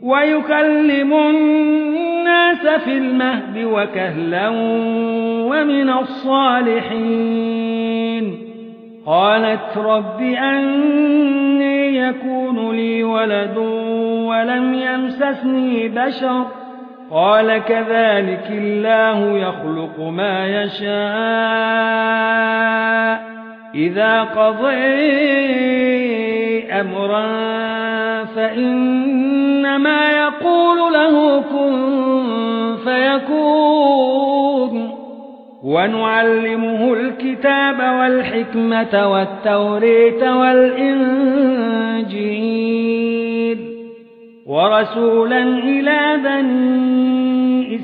ويكلم الناس في المهد وكهلا ومن الصالحين. قالت رب أني يكون لي ولد ولم يمسسني بشر قال كذلك الله يخلق ما يشاء إذا قضى أمرا فإنما يقول له كن فيكون. ونعلمه الكتاب والحكمة والتوريت والإنجيل ورسولا إلى بني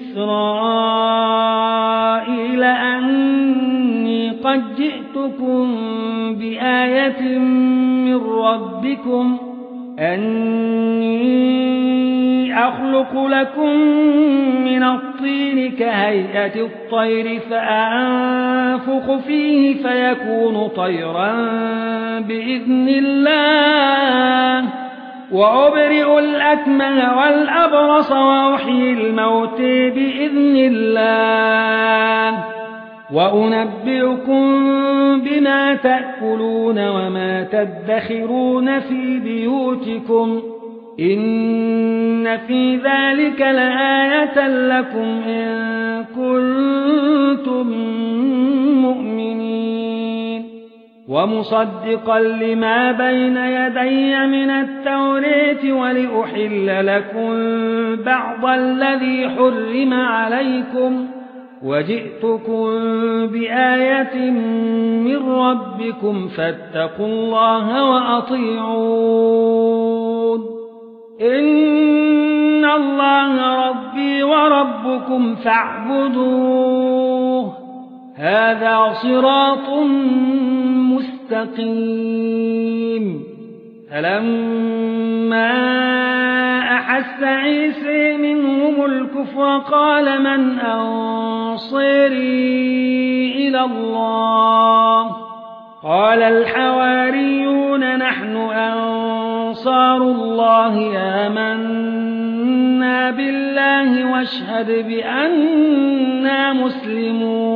إسرائيل أني قد جئتكم بآية من ربكم أني أخلق لكم من الطين كهيئة الطير فأنفخ فيه فيكون طيرا بإذن الله وأبرئ الأكمه والأبرص وأحيي الموت بإذن الله وأنبئكم بما تأكلون وما تدخرون في بيوتكم إن في ذلك لآية لكم إن كنتم مؤمنين. ومصدقا لما بين يدي من التوراة ولأحل لكم بعض الذي حرم عليكم وجئتكم بآية من ربكم فاتقوا الله وأطيعون. إن الله ربي وربكم فاعبدوه هذا صراط مستقيم. فلما أحس عيسى منهم الكفر قال من أنصاري إلى الله قال الحواريون نحن أنصار الله آمنا بالله واشهد بأننا مسلمون.